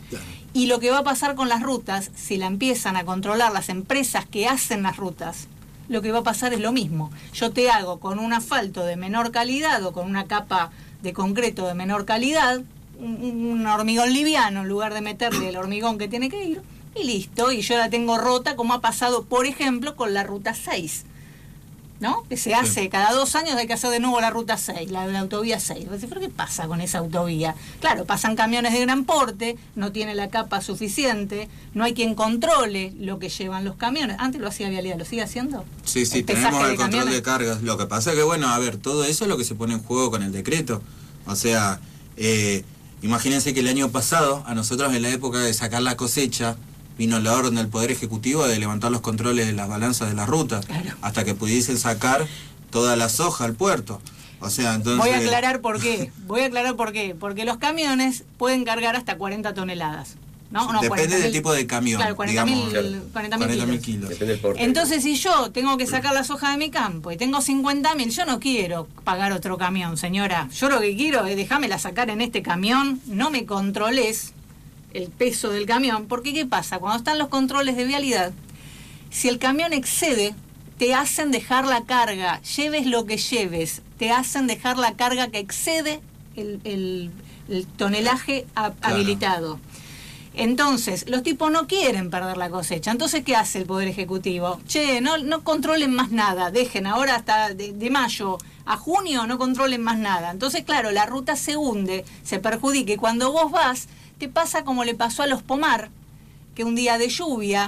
Y lo que va a pasar con las rutas, si la empiezan a controlar las empresas que hacen las rutas, lo que va a pasar es lo mismo. Yo te hago con un asfalto de menor calidad o con una capa de concreto de menor calidad, un, un hormigón liviano en lugar de meterle el hormigón que tiene que ir, y listo. Y yo la tengo rota, como ha pasado, por ejemplo, con la ruta seis. ¿No? Que se hace sí. Cada dos años hay que hacer de nuevo la ruta seis, la, la autovía seis. ¿Pero qué pasa con esa autovía? Claro, pasan camiones de gran porte, no tiene la capa suficiente, no hay quien controle lo que llevan los camiones. Antes lo hacía Vialidad, ¿lo sigue haciendo? Sí, sí, el tenemos el de control camiones. de cargas. Lo que pasa es que, bueno, a ver, todo eso es lo que se pone en juego con el decreto. O sea, eh, imagínense que el año pasado, a nosotros en la época de sacar la cosecha, vino la orden del Poder Ejecutivo de levantar los controles de las balanzas de las rutas, claro. Hasta que pudiesen sacar toda la soja al puerto. O sea, entonces... Voy a aclarar por qué. Voy a aclarar por qué. Porque los camiones pueden cargar hasta cuarenta toneladas. ¿No? No, depende del tipo de camión. Claro, cuarenta mil kilos. kilos. Depende del porte. Entonces, si yo tengo que sacar la soja de mi campo y tengo cincuenta mil, yo no quiero pagar otro camión, señora. Yo lo que quiero es dejármela sacar en este camión, no me controles el peso del camión, porque ¿qué pasa? Cuando están los controles de vialidad, si el camión excede, te hacen dejar la carga, lleves lo que lleves, te hacen dejar la carga que excede el, el, el tonelaje a, claro. habilitado. Entonces, los tipos no quieren perder la cosecha. Entonces, ¿qué hace el Poder Ejecutivo? Che, no, no controlen más nada, dejen ahora hasta de, de mayo a junio, no controlen más nada. Entonces, claro, la ruta se hunde, se perjudica, y cuando vos vas, te pasa como le pasó a los Pomar, que un día de lluvia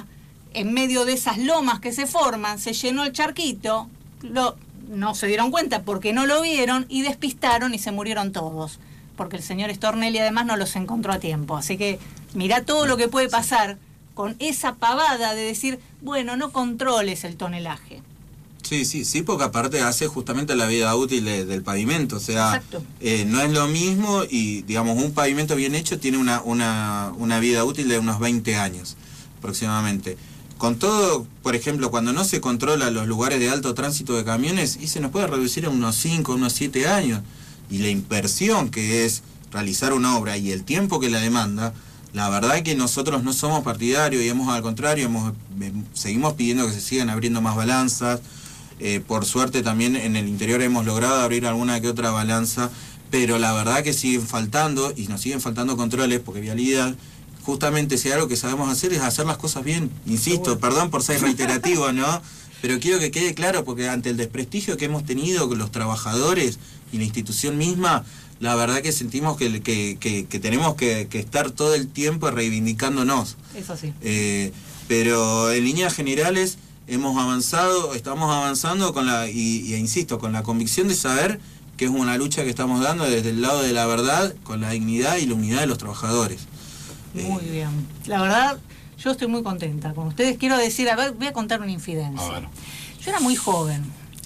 en medio de esas lomas que se forman, se llenó el charquito, lo, no se dieron cuenta porque no lo vieron y despistaron y se murieron todos, porque el señor Stornelli además no los encontró a tiempo. Así que mirá todo lo que puede pasar con esa pavada de decir, bueno, no controles el tonelaje. Sí, sí, sí, porque aparte hace justamente la vida útil de, del pavimento, o sea, eh, no es lo mismo y, digamos, un pavimento bien hecho tiene una, una, una vida útil de unos veinte años aproximadamente. Con todo, por ejemplo, cuando no se controla los lugares de alto tránsito de camiones, y se nos puede reducir a unos cinco, unos siete años, y la inversión que es realizar una obra y el tiempo que la demanda, la verdad que nosotros no somos partidarios y hemos, al contrario, hemos, seguimos pidiendo que se sigan abriendo más balanzas. Eh, por suerte también en el interior hemos logrado abrir alguna que otra balanza, pero la verdad que siguen faltando y nos siguen faltando controles, porque vialidad, justamente si algo que sabemos hacer es hacer las cosas bien. Insisto, bueno. Perdón por ser reiterativo, ¿no? Pero quiero que quede claro, porque ante el desprestigio que hemos tenido con los trabajadores y la institución misma, la verdad que sentimos que, que, que, que tenemos que, que estar todo el tiempo reivindicándonos. Eso sí. Eh, pero en líneas generales hemos avanzado, estamos avanzando con la, y, y insisto, con la convicción de saber que es una lucha que estamos dando desde el lado de la verdad, con la dignidad y la unidad de los trabajadores. Muy eh, bien. La verdad, yo estoy muy contenta con ustedes. Quiero decir, a ver, voy a contar una infidencia. A ver. Yo era muy joven.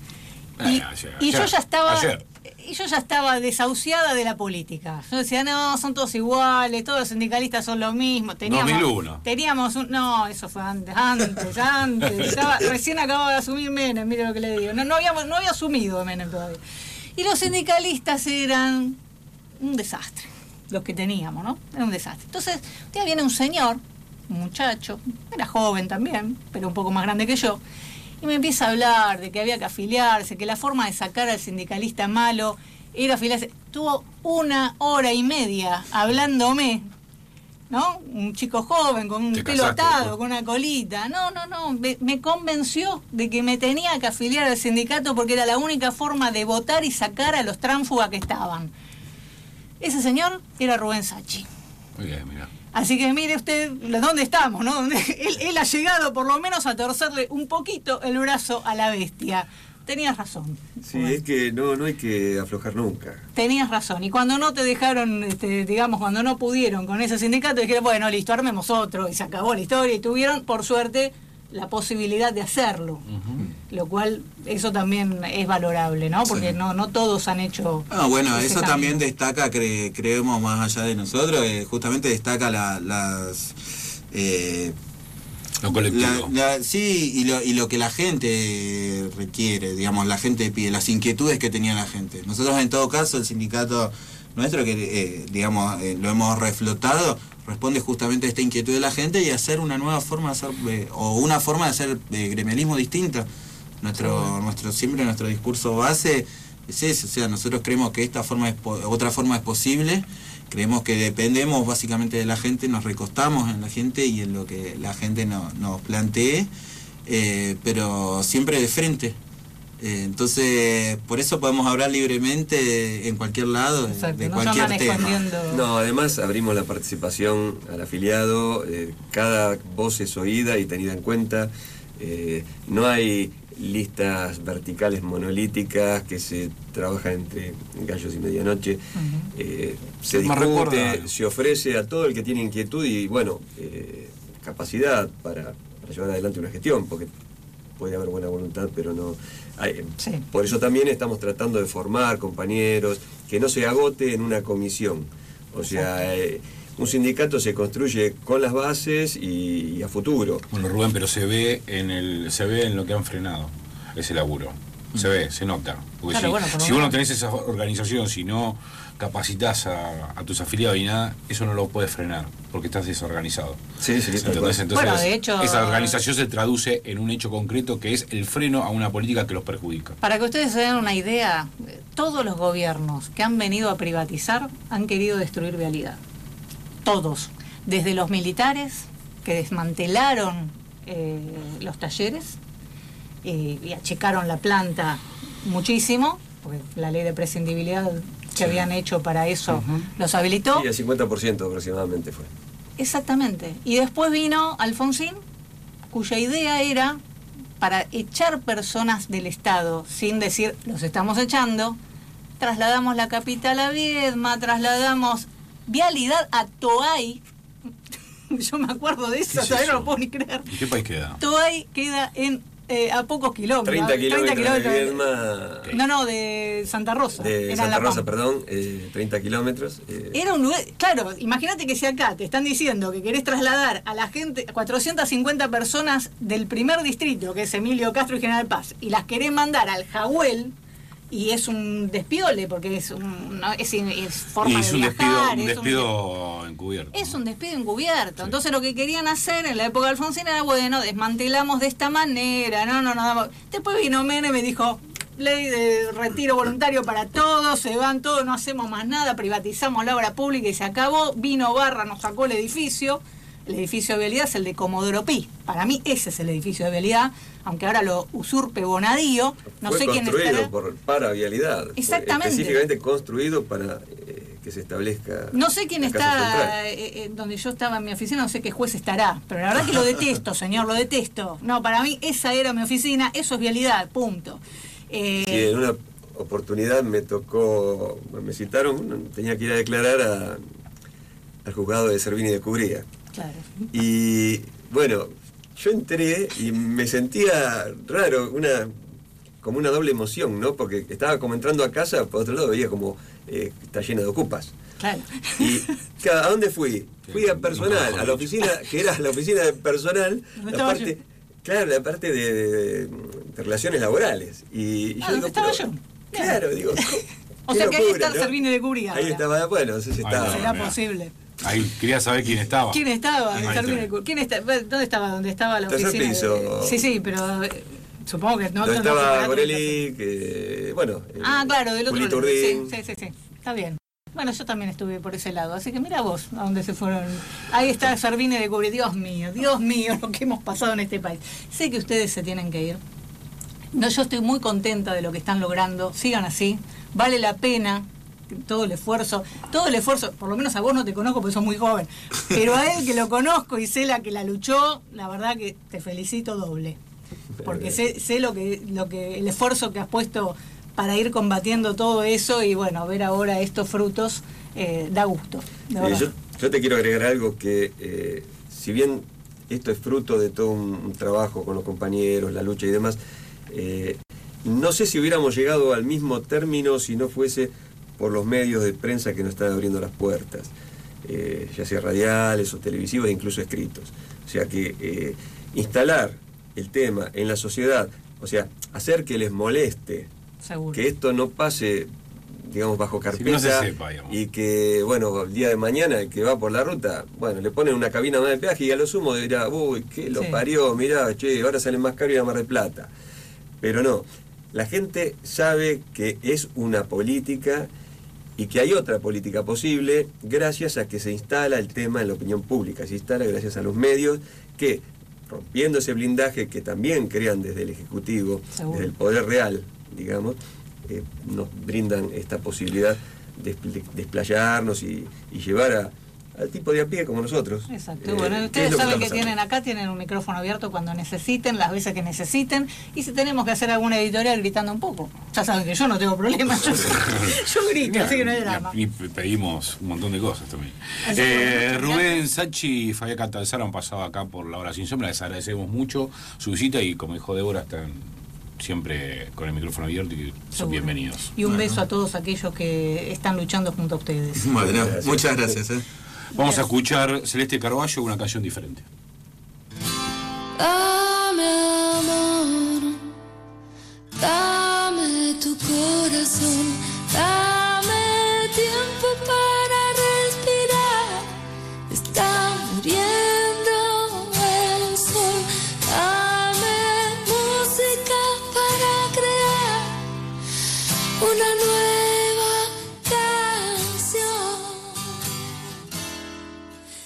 Y, eh, ayer, y ayer, yo ya estaba... ayer. Y yo ya estaba desahuciada de la política. Yo decía, no, son todos iguales, todos los sindicalistas son lo mismo. Teníamos, dos mil uno. Teníamos un... No, eso fue antes, antes, antes. Estaba, recién acababa de asumir Menem, mire lo que le digo. No, no, habíamos, no había asumido Menem todavía. Y los sindicalistas eran un desastre, los que teníamos, ¿no? Era un desastre. Entonces, un día viene un señor, un muchacho, era joven también, pero un poco más grande que yo, y me empieza a hablar de que había que afiliarse, que la forma de sacar al sindicalista malo era afiliarse. Tuvo una hora y media hablándome, ¿no? Un chico joven con un pelo atado, con una colita. No, no, no. Me, me convenció de que me tenía que afiliar al sindicato porque era la única forma de votar y sacar a los tránsfugas que estaban. Ese señor era Rubén Sacchi. Muy bien, mira. Así que mire usted dónde estamos, ¿no? Él, él ha llegado por lo menos a torcerle un poquito el brazo a la bestia. Tenías razón. Sí, bueno. Es que no, no hay que aflojar nunca. Tenías razón. Y cuando no te dejaron, este, digamos, cuando no pudieron con ese sindicato, dijeron, bueno, listo, armemos otro. Y se acabó la historia. Y tuvieron, por suerte, la posibilidad de hacerlo. Uh-huh. Lo cual, eso también es valorable, ¿no? Porque sí. no, no todos han hecho... Ah, bueno, eso cambio. También destaca, cre, creemos más allá de nosotros, eh, justamente destaca la, las... Eh, lo colectivo. La, la, sí, y lo, y lo que la gente requiere, digamos, la gente pide, las inquietudes que tenía la gente. Nosotros, en todo caso, el sindicato nuestro, que eh, digamos, eh, lo hemos reflotado, responde justamente a esta inquietud de la gente y hacer una nueva forma de hacer, eh, o una forma de hacer eh, gremialismo distinta. Nuestro, sí. nuestro, siempre nuestro discurso base es eso, o sea, nosotros creemos que esta forma es, otra forma es posible. Creemos que dependemos básicamente de la gente, nos recostamos en la gente y en lo que la gente no, nos plantee, eh, pero siempre de frente. Eh, entonces, por eso podemos hablar libremente en cualquier lado, Exacto, de no cualquier tema. No, además abrimos la participación al afiliado, eh, cada voz es oída y tenida en cuenta. Eh, no hay listas verticales monolíticas que se trabajan entre gallos y medianoche. Uh-huh. eh, se discute, se ofrece a todo el que tiene inquietud y, bueno, eh, capacidad para, para llevar adelante una gestión, porque puede haber buena voluntad, pero no hay, sí. Por eso también estamos tratando de formar compañeros, que no se agote en una comisión. O sea, eh, un sindicato se construye con las bases y, y a futuro. Bueno, Rubén, pero se ve en el se ve en lo que han frenado ese laburo. Se ve, se nota. Porque claro, si, bueno, si vos no tenés esa organización, si no capacitas a, a tus afiliados y nada, eso no lo puedes frenar, porque estás desorganizado. Sí, sí, entonces, entonces bueno, de hecho, esa organización se traduce en un hecho concreto que es el freno a una política que los perjudica. Para que ustedes se den una idea, todos los gobiernos que han venido a privatizar han querido destruir vialidad. Todos. Desde los militares, que desmantelaron eh, los talleres eh, y achicaron la planta muchísimo, porque la ley de prescindibilidad que sí. habían hecho para eso uh-huh. los habilitó. Sí, el cincuenta por ciento aproximadamente fue. Exactamente. Y después vino Alfonsín cuya idea era para echar personas del Estado, sin decir, los estamos echando, trasladamos la capital a Viedma, trasladamos vialidad a Toay. Yo me acuerdo de eso, todavía no lo puedo ni creer. ¿En qué país queda? Toay queda en eh, a pocos kilómetros. treinta kilómetros, kilómetros de Viedma. No, no, de Santa Rosa. De era Santa La Rosa, Pampa. perdón, eh, treinta kilómetros. Eh. Era un lugar, claro, imagínate que si acá te están diciendo que querés trasladar a la gente, cuatrocientas cincuenta personas del primer distrito, que es Emilio Castro y General Paz, y las querés mandar al Jahuel, y es un despiole, porque es un, no, es, es forma Y es de un despido, viajar, un es despido encubierto. Es un despido encubierto. Sí. Entonces lo que querían hacer en la época de Alfonsín era, bueno, desmantelamos de esta manera, no, no, no. Después vino Menem y me dijo, ley de retiro voluntario para todos, se van todos, no hacemos más nada, privatizamos la obra pública y se acabó. Vino Barra, nos sacó el edificio. El edificio de Vialidad es el de Comodoro Pi. Para mí ese es el edificio de Vialidad, aunque ahora lo usurpe Bonadío. No Fue sé quién construido estará. por, para Vialidad. Fue Exactamente. específicamente construido para eh, que se establezca. No sé quién la Casa está, Central. eh, eh, donde yo estaba en mi oficina, no sé qué juez estará, pero la verdad que lo detesto, señor, lo detesto. No, para mí esa era mi oficina, eso es Vialidad, punto. Eh, Sí, en una oportunidad me tocó, me citaron, tenía que ir a declarar a, al juzgado de Servini de Cubría. claro. Y bueno, yo entré y me sentía raro, una como una doble emoción, ¿no? Porque estaba como entrando a casa, por otro lado veía como eh, está llena de ocupas. Claro. Y ¿a dónde fui? Fui a personal, a la oficina, que era la oficina de personal, ¿Dónde la estaba parte, yo? claro, la parte de, de- de relaciones laborales. Y, y Ah, ¿dónde estaba pero- yo? Claro, digo. O qué sea que ahí locura, está el ¿no? Servini de Cubría. Ahí ahora. estaba, bueno, no sé si Ahí estaba. va. ¿Será Mira. posible? Ahí quería saber quién estaba. ¿Quién estaba? Ahí El está. Servini de Cubría. ¿Quién está? ¿Dónde estaba? ¿Dónde estaba la Tercer oficina? piso. de- Sí, sí, pero eh, supongo que no. Donde no- no estaba fue Goreli, que, bueno. eh, Ah, claro, del otro Julito lado. Sí, Urdín. sí, sí, sí. Está bien. Bueno, yo también estuve por ese lado, así que mira vos a dónde se fueron. Ahí está Servini de Cubrí. Dios mío, Dios mío, lo que hemos pasado en este país. Sé que ustedes se tienen que ir. No, yo estoy muy contenta de lo que están logrando. Sigan así. Vale la pena todo el esfuerzo, todo el esfuerzo, por lo menos a vos no te conozco porque sos muy joven, pero a él que lo conozco y sé la que la luchó, la verdad que te felicito doble. Porque sé, sé lo que, lo que, el esfuerzo que has puesto para ir combatiendo todo eso y bueno, ver ahora estos frutos eh, da gusto. de Eh, verdad. yo, yo te quiero agregar algo que, eh, si bien esto es fruto de todo un, un trabajo con los compañeros, la lucha y demás, eh, no sé si hubiéramos llegado al mismo término si no fuese por los medios de prensa que nos están abriendo las puertas, eh, ya sea radiales o televisivos e incluso escritos. O sea que eh, instalar el tema en la sociedad, o sea, hacer que les moleste, Seguro. que esto no pase, digamos, bajo Sí, que carpeta, no se sepa, digamos. y que, bueno, el día de mañana el que va por la ruta, bueno, le ponen una cabina más de peaje y a lo sumo dirá, uy, qué lo Sí. parió, mirá, che, ahora sale más caro ir a Mar del Plata. Pero no, la gente sabe que es una política y que hay otra política posible gracias a que se instala el tema en la opinión pública, se instala gracias a los medios que, rompiendo ese blindaje que también crean desde el Ejecutivo, Seguro. desde el Poder Real, digamos, eh, nos brindan esta posibilidad de expl- desplayarnos y, y llevar a, al tipo de a pie como nosotros. Exacto. Eh, Bueno, ¿qué es ustedes lo saben está que pasando? tienen acá, tienen un micrófono abierto cuando necesiten, las veces que necesiten, y si tenemos que hacer alguna editorial gritando un poco. Ya saben que yo no tengo problema, yo, yo grito, así que no hay drama. Y pedimos un montón de cosas también. Así que, Eh, bueno, Rubén Sachi y Fabián Catanzaro han pasado acá por La Hora Sin Sombra. Les agradecemos mucho su visita y, como dijo Débora, están siempre con el micrófono abierto y son Seguro. bienvenidos. Y un beso a todos aquellos que están luchando junto a ustedes. Bueno, Gracias. muchas gracias. ¿eh? Vamos a escuchar Celeste Carballo, una canción diferente. Dame amor, dame tu corazón, dame tiempo para respirar. Está muriendo el sol, dame música para crear una nueva